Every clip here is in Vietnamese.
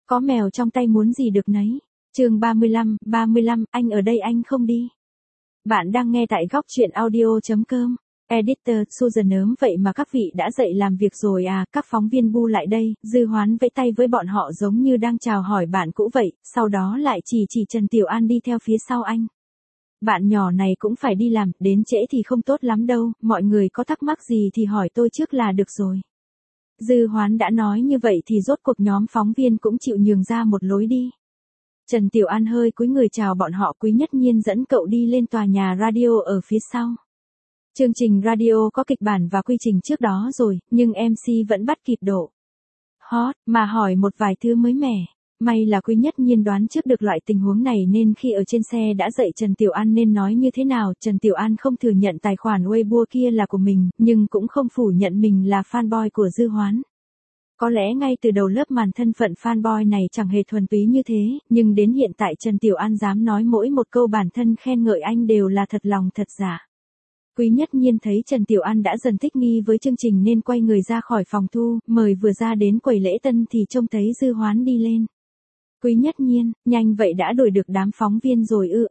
Có mèo trong tay muốn gì được nấy. Chương 35, anh ở đây anh không đi. Bạn đang nghe tại góc truyện audio.com. Editor, Susan ớm vậy mà các vị đã dậy làm việc rồi à, các phóng viên bu lại đây, Dư Hoán vẫy tay với bọn họ giống như đang chào hỏi bạn cũ vậy, sau đó lại chỉ Trần Tiểu An đi theo phía sau anh. Bạn nhỏ này cũng phải đi làm, đến trễ thì không tốt lắm đâu, mọi người có thắc mắc gì thì hỏi tôi trước là được rồi. Dư Hoán đã nói như vậy thì rốt cuộc nhóm phóng viên cũng chịu nhường ra một lối đi. Trần Tiểu An hơi cúi người chào bọn họ, Quý Nhất Nhiên dẫn cậu đi lên tòa nhà radio ở phía sau. Chương trình radio có kịch bản và quy trình trước đó rồi, nhưng MC vẫn bắt kịp độ hot, mà hỏi một vài thứ mới mẻ. May là Quý Nhất Nhiên đoán trước được loại tình huống này nên khi ở trên xe đã dạy Trần Tiểu An nên nói như thế nào. Trần Tiểu An không thừa nhận tài khoản Weibo kia là của mình, nhưng cũng không phủ nhận mình là fanboy của Dư Hoán. Có lẽ ngay từ đầu lớp màn thân phận fanboy này chẳng hề thuần túy như thế, nhưng đến hiện tại Trần Tiểu An dám nói mỗi một câu bản thân khen ngợi anh đều là thật lòng thật giả. Quý Nhất Nhiên thấy Trần Tiểu An đã dần thích nghi với chương trình nên quay người ra khỏi phòng thu, mời vừa ra đến quầy lễ tân thì trông thấy Dư Hoán đi lên. Quý Nhất Nhiên, nhanh vậy đã đuổi được đám phóng viên rồi ư?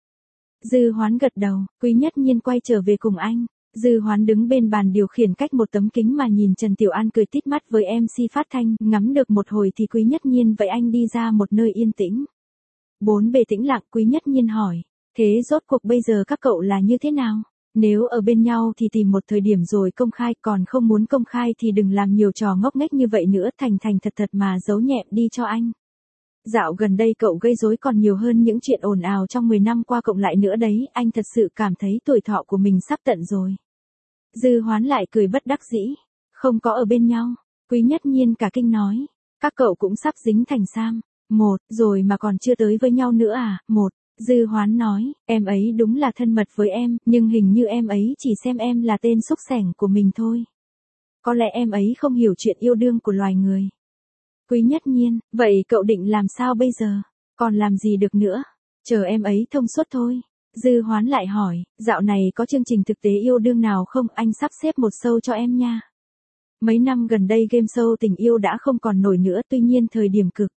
Dư Hoán gật đầu, Quý Nhất Nhiên quay trở về cùng anh. Dư Hoán đứng bên bàn điều khiển cách một tấm kính mà nhìn Trần Tiểu An cười tít mắt với MC phát thanh, ngắm được một hồi thì Quý Nhất Nhiên vậy anh đi ra một nơi yên tĩnh. Bốn bề tĩnh lặng, Quý Nhất Nhiên hỏi, thế rốt cuộc bây giờ các cậu là như thế nào? Nếu ở bên nhau thì tìm một thời điểm rồi công khai, còn không muốn công khai thì đừng làm nhiều trò ngốc nghếch như vậy nữa, thành thật mà giấu nhẹm đi cho anh. Dạo gần đây cậu gây rối còn nhiều hơn những chuyện ồn ào trong 10 năm qua cộng lại nữa đấy, anh thật sự cảm thấy tuổi thọ của mình sắp tận rồi. Dư Hoán lại cười bất đắc dĩ, không có ở bên nhau. Quý Nhất Nhiên cả kinh nói, các cậu cũng sắp dính thành sam một rồi mà còn chưa tới với nhau nữa à? Dư Hoán nói, em ấy đúng là thân mật với em, nhưng hình như em ấy chỉ xem em là tên xúc xẻng của mình thôi. Có lẽ em ấy không hiểu chuyện yêu đương của loài người. Quý Nhất Nhiên, vậy cậu định làm sao bây giờ? Còn làm gì được nữa? Chờ em ấy thông suốt thôi. Dư Hoán lại hỏi, dạo này có chương trình thực tế yêu đương nào không? Anh sắp xếp một show cho em nha. Mấy năm gần đây game show tình yêu đã không còn nổi nữa, tuy nhiên thời điểm cực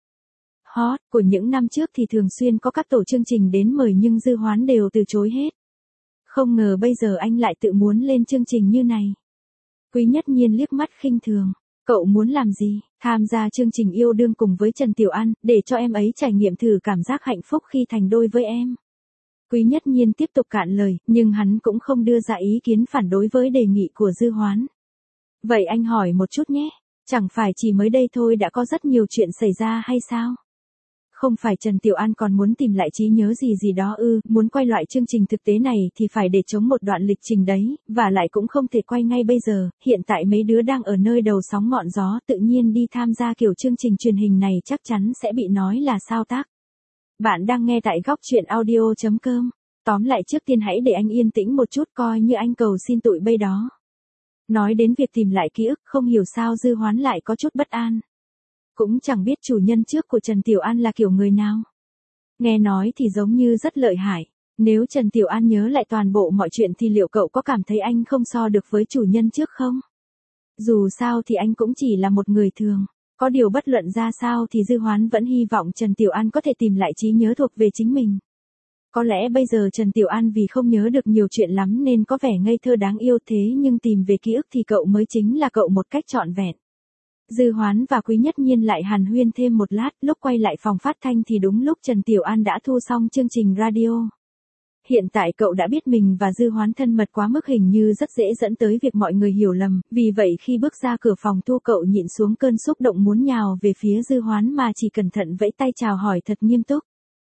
hot của những năm trước thì thường xuyên có các tổ chương trình đến mời nhưng Dư Hoán đều từ chối hết. Không ngờ bây giờ anh lại tự muốn lên chương trình như này. Quý Nhất Nhiên liếc mắt khinh thường. Cậu muốn làm gì? Tham gia chương trình yêu đương cùng với Trần Tiểu An, để cho em ấy trải nghiệm thử cảm giác hạnh phúc khi thành đôi với em. Quý Nhất Nhiên tiếp tục cạn lời, nhưng hắn cũng không đưa ra ý kiến phản đối với đề nghị của Dư Hoán. Vậy anh hỏi một chút nhé, chẳng phải chỉ mới đây thôi đã có rất nhiều chuyện xảy ra hay sao? Không phải Trần Tiểu An còn muốn tìm lại trí nhớ gì đó ư? Muốn quay loại chương trình thực tế này thì phải để chống một đoạn lịch trình đấy, và lại cũng không thể quay ngay bây giờ, hiện tại mấy đứa đang ở nơi đầu sóng ngọn gió, tự nhiên đi tham gia kiểu chương trình truyền hình này chắc chắn sẽ bị nói là sao tác. Bạn đang nghe tại góc truyện audio.com. Tóm lại trước tiên hãy để anh yên tĩnh một chút, coi như anh cầu xin tụi bây đó. Nói đến việc tìm lại ký ức, không hiểu sao Dư Hoán lại có chút bất an. Cũng chẳng biết chủ nhân trước của Trần Tiểu An là kiểu người nào. Nghe nói thì giống như rất lợi hại. Nếu Trần Tiểu An nhớ lại toàn bộ mọi chuyện thì liệu cậu có cảm thấy anh không so được với chủ nhân trước không? Dù sao thì anh cũng chỉ là một người thường. Có điều bất luận ra sao thì Dư Hoán vẫn hy vọng Trần Tiểu An có thể tìm lại trí nhớ thuộc về chính mình. Có lẽ bây giờ Trần Tiểu An vì không nhớ được nhiều chuyện lắm nên có vẻ ngây thơ đáng yêu, thế nhưng tìm về ký ức thì cậu mới chính là cậu một cách trọn vẹn. Dư Hoán và Quý Nhất Nhiên lại hàn huyên thêm một lát, lúc quay lại phòng phát thanh thì đúng lúc Trần Tiểu An đã thu xong chương trình radio. Hiện tại cậu đã biết mình và Dư Hoán thân mật quá mức hình như rất dễ dẫn tới việc mọi người hiểu lầm, vì vậy khi bước ra cửa phòng thu cậu nhịn xuống cơn xúc động muốn nhào về phía Dư Hoán mà chỉ cẩn thận vẫy tay chào hỏi thật nghiêm túc.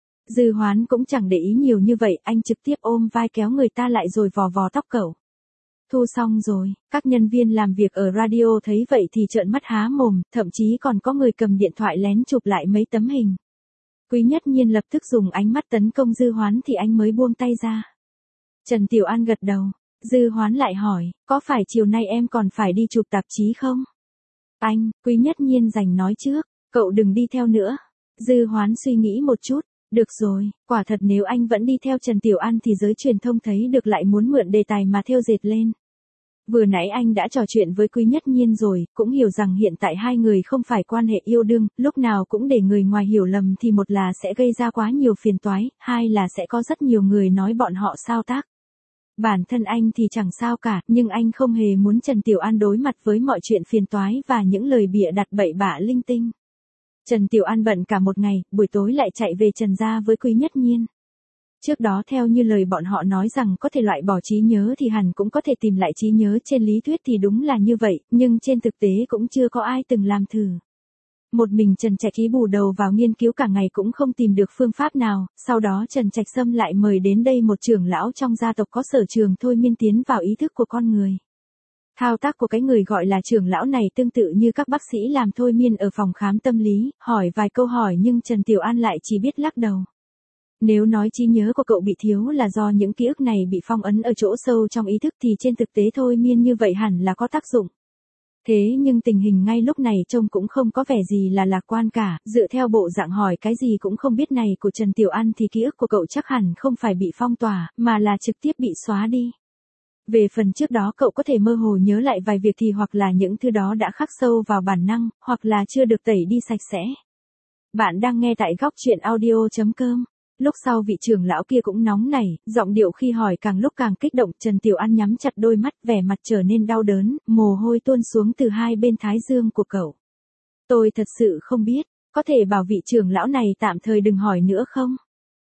Dư Hoán cũng chẳng để ý nhiều như vậy, anh trực tiếp ôm vai kéo người ta lại rồi vò vò tóc cậu. Thu xong rồi, các nhân viên làm việc ở radio thấy vậy thì trợn mắt há mồm, thậm chí còn có người cầm điện thoại lén chụp lại mấy tấm hình. Quý Nhất Nhiên lập tức dùng ánh mắt tấn công Dư Hoán thì anh mới buông tay ra. Trần Tiểu An gật đầu, Dư Hoán lại hỏi, có phải chiều nay em còn phải đi chụp tạp chí không? Anh, Quý Nhất Nhiên giành nói trước, cậu đừng đi theo nữa. Dư Hoán suy nghĩ một chút, được rồi, quả thật nếu anh vẫn đi theo Trần Tiểu An thì giới truyền thông thấy được lại muốn mượn đề tài mà thêu dệt lên. Vừa nãy anh đã trò chuyện với Quý Nhất Nhiên rồi, cũng hiểu rằng hiện tại hai người không phải quan hệ yêu đương, lúc nào cũng để người ngoài hiểu lầm thì một là sẽ gây ra quá nhiều phiền toái, hai là sẽ có rất nhiều người nói bọn họ sao tác. Bản thân anh thì chẳng sao cả, nhưng anh không hề muốn Trần Tiểu An đối mặt với mọi chuyện phiền toái và những lời bịa đặt bậy bạ linh tinh. Trần Tiểu An bận cả một ngày, buổi tối lại chạy về Trần gia với Quý Nhất Nhiên. Trước đó theo như lời bọn họ nói rằng có thể loại bỏ trí nhớ thì hẳn cũng có thể tìm lại trí nhớ, trên lý thuyết thì đúng là như vậy, nhưng trên thực tế cũng chưa có ai từng làm thử. Một mình Trần Trạch Ý bù đầu vào nghiên cứu cả ngày cũng không tìm được phương pháp nào, sau đó Trần Trạch Sâm lại mời đến đây một trưởng lão trong gia tộc có sở trường thôi miên tiến vào ý thức của con người. Thao tác của cái người gọi là trưởng lão này tương tự như các bác sĩ làm thôi miên ở phòng khám tâm lý, hỏi vài câu hỏi nhưng Trần Tiểu An lại chỉ biết lắc đầu. Nếu nói trí nhớ của cậu bị thiếu là do những ký ức này bị phong ấn ở chỗ sâu trong ý thức thì trên thực tế thôi miên như vậy hẳn là có tác dụng. Thế nhưng tình hình ngay lúc này trông cũng không có vẻ gì là lạc quan cả, dựa theo bộ dạng hỏi cái gì cũng không biết này của Trần Tiểu An thì ký ức của cậu chắc hẳn không phải bị phong tỏa, mà là trực tiếp bị xóa đi. Về phần trước đó cậu có thể mơ hồ nhớ lại vài việc thì hoặc là những thứ đó đã khắc sâu vào bản năng, hoặc là chưa được tẩy đi sạch sẽ. Bạn đang nghe tại góc truyện audio.com. Lúc sau vị trưởng lão kia cũng nóng nảy, giọng điệu khi hỏi càng lúc càng kích động, Trần Tiểu An nhắm chặt đôi mắt, vẻ mặt trở nên đau đớn, mồ hôi tuôn xuống từ hai bên thái dương của cậu. Tôi thật sự không biết, có thể bảo vị trưởng lão này tạm thời đừng hỏi nữa không?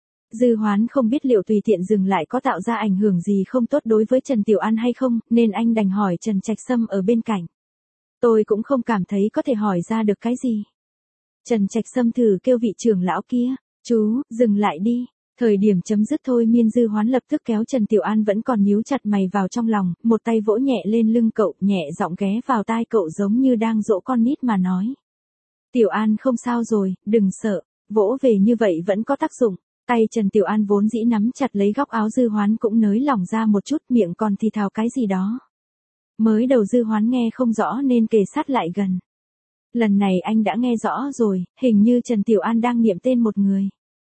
Dư Hoán không biết liệu tùy tiện dừng lại có tạo ra ảnh hưởng gì không tốt đối với Trần Tiểu An hay không, nên anh đành hỏi Trần Trạch Sâm ở bên cạnh. Tôi cũng không cảm thấy có thể hỏi ra được cái gì. Trần Trạch Sâm thử kêu vị trưởng lão kia. Chú, dừng lại đi. Thời điểm chấm dứt thôi miên Dư Hoán lập tức kéo Trần Tiểu An vẫn còn nhíu chặt mày vào trong lòng, một tay vỗ nhẹ lên lưng cậu, nhẹ giọng ghé vào tai cậu giống như đang dỗ con nít mà nói. Tiểu An không sao rồi, đừng sợ, vỗ về như vậy vẫn có tác dụng. Tay Trần Tiểu An vốn dĩ nắm chặt lấy góc áo Dư Hoán cũng nới lỏng ra một chút, miệng còn thì thào cái gì đó. Mới đầu Dư Hoán nghe không rõ nên kề sát lại gần. Lần này anh đã nghe rõ rồi, hình như Trần Tiểu An đang niệm tên một người.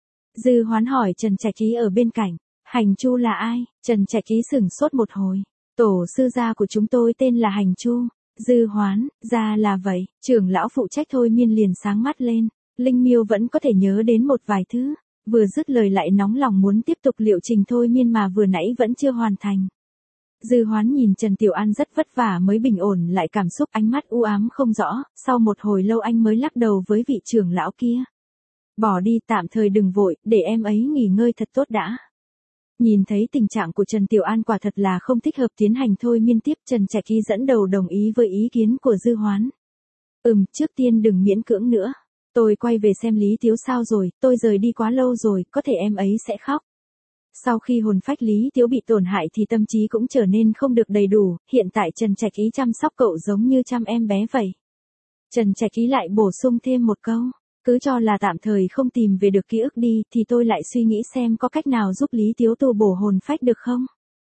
Dư Hoán hỏi Trần Trạch Ý ở bên cạnh, Hành Chu là ai? Trần Trạch Ý sửng sốt một hồi. Tổ sư gia của chúng tôi tên là Hành Chu. Dư Hoán, ra là vậy, trưởng lão phụ trách thôi miên liền sáng mắt lên. Linh Miêu vẫn có thể nhớ đến một vài thứ. Vừa dứt lời lại nóng lòng muốn tiếp tục liệu trình thôi miên mà vừa nãy vẫn chưa hoàn thành. Dư Hoán nhìn Trần Tiểu An rất vất vả mới bình ổn lại cảm xúc, ánh mắt u ám không rõ, sau một hồi lâu anh mới lắc đầu với vị trưởng lão kia. Bỏ đi, tạm thời đừng vội, để em ấy nghỉ ngơi thật tốt đã. Nhìn thấy tình trạng của Trần Tiểu An quả thật là không thích hợp tiến hành thôi miên tiếp, Trần Trạch Ý dẫn đầu đồng ý với ý kiến của Dư Hoán. Trước tiên đừng miễn cưỡng nữa. Tôi quay về xem Lý Tiếu sao rồi, tôi rời đi quá lâu rồi, có thể em ấy sẽ khóc. Sau khi hồn phách Lý Tiếu bị tổn hại thì tâm trí cũng trở nên không được đầy đủ, hiện tại Trần Trạch Ý chăm sóc cậu giống như chăm em bé vậy. Trần Trạch Ý lại bổ sung thêm một câu, cứ cho là tạm thời không tìm về được ký ức đi thì tôi lại suy nghĩ xem có cách nào giúp Lý Tiếu tu bổ hồn phách được không.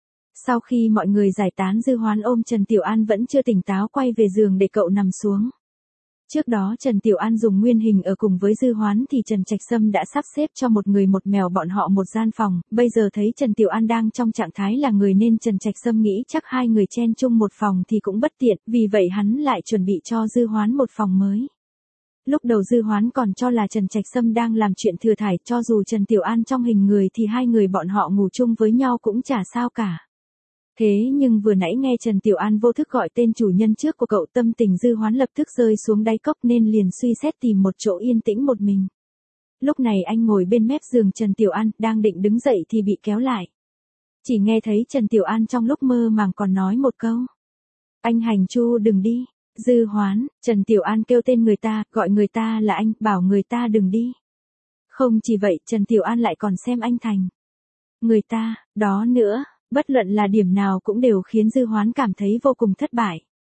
Sau khi mọi người giải tán, Dư Hoán ôm Trần Tiểu An vẫn chưa tỉnh táo quay về giường để cậu nằm xuống. Trước đó Trần Tiểu An dùng nguyên hình ở cùng với Dư Hoán thì Trần Trạch Sâm đã sắp xếp cho một người một mèo bọn họ một gian phòng, bây giờ thấy Trần Tiểu An đang trong trạng thái là người nên Trần Trạch Sâm nghĩ chắc hai người chen chung một phòng thì cũng bất tiện, vì vậy hắn lại chuẩn bị cho Dư Hoán một phòng mới. Lúc đầu Dư Hoán còn cho là Trần Trạch Sâm đang làm chuyện thừa thải, cho dù Trần Tiểu An trong hình người thì hai người bọn họ ngủ chung với nhau cũng chả sao cả. Thế nhưng vừa nãy nghe Trần Tiểu An vô thức gọi tên chủ nhân trước của cậu, tâm tình Dư Hoán lập tức rơi xuống đáy cốc nên liền suy xét tìm một chỗ yên tĩnh một mình. Lúc này anh ngồi bên mép giường Trần Tiểu An, đang định đứng dậy thì bị kéo lại. Chỉ nghe thấy Trần Tiểu An trong lúc mơ màng còn nói một câu. Anh Hành Chu đừng đi. Dư Hoán, Trần Tiểu An kêu tên người ta, gọi người ta là anh, bảo người ta đừng đi. Không chỉ vậy, Trần Tiểu An lại còn xem anh thành người ta, đó nữa. Bất luận là điểm nào cũng đều khiến Dư Hoán cảm thấy vô cùng thất bại.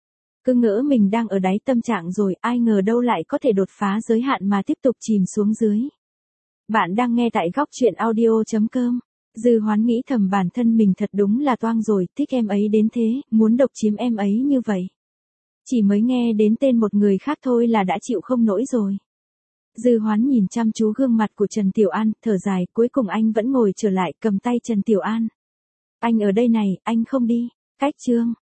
Cứ ngỡ mình đang ở đáy tâm trạng rồi, ai ngờ đâu lại có thể đột phá giới hạn mà tiếp tục chìm xuống dưới. Bạn đang nghe tại góc truyện audio.com. Dư Hoán nghĩ thầm bản thân mình thật đúng là toang rồi, thích em ấy đến thế, muốn độc chiếm em ấy như vậy. Chỉ mới nghe đến tên một người khác thôi là đã chịu không nổi rồi. Dư Hoán nhìn chăm chú gương mặt của Trần Tiểu An, thở dài, cuối cùng anh vẫn ngồi trở lại cầm tay Trần Tiểu An. Anh ở đây này, anh không đi. Cách chương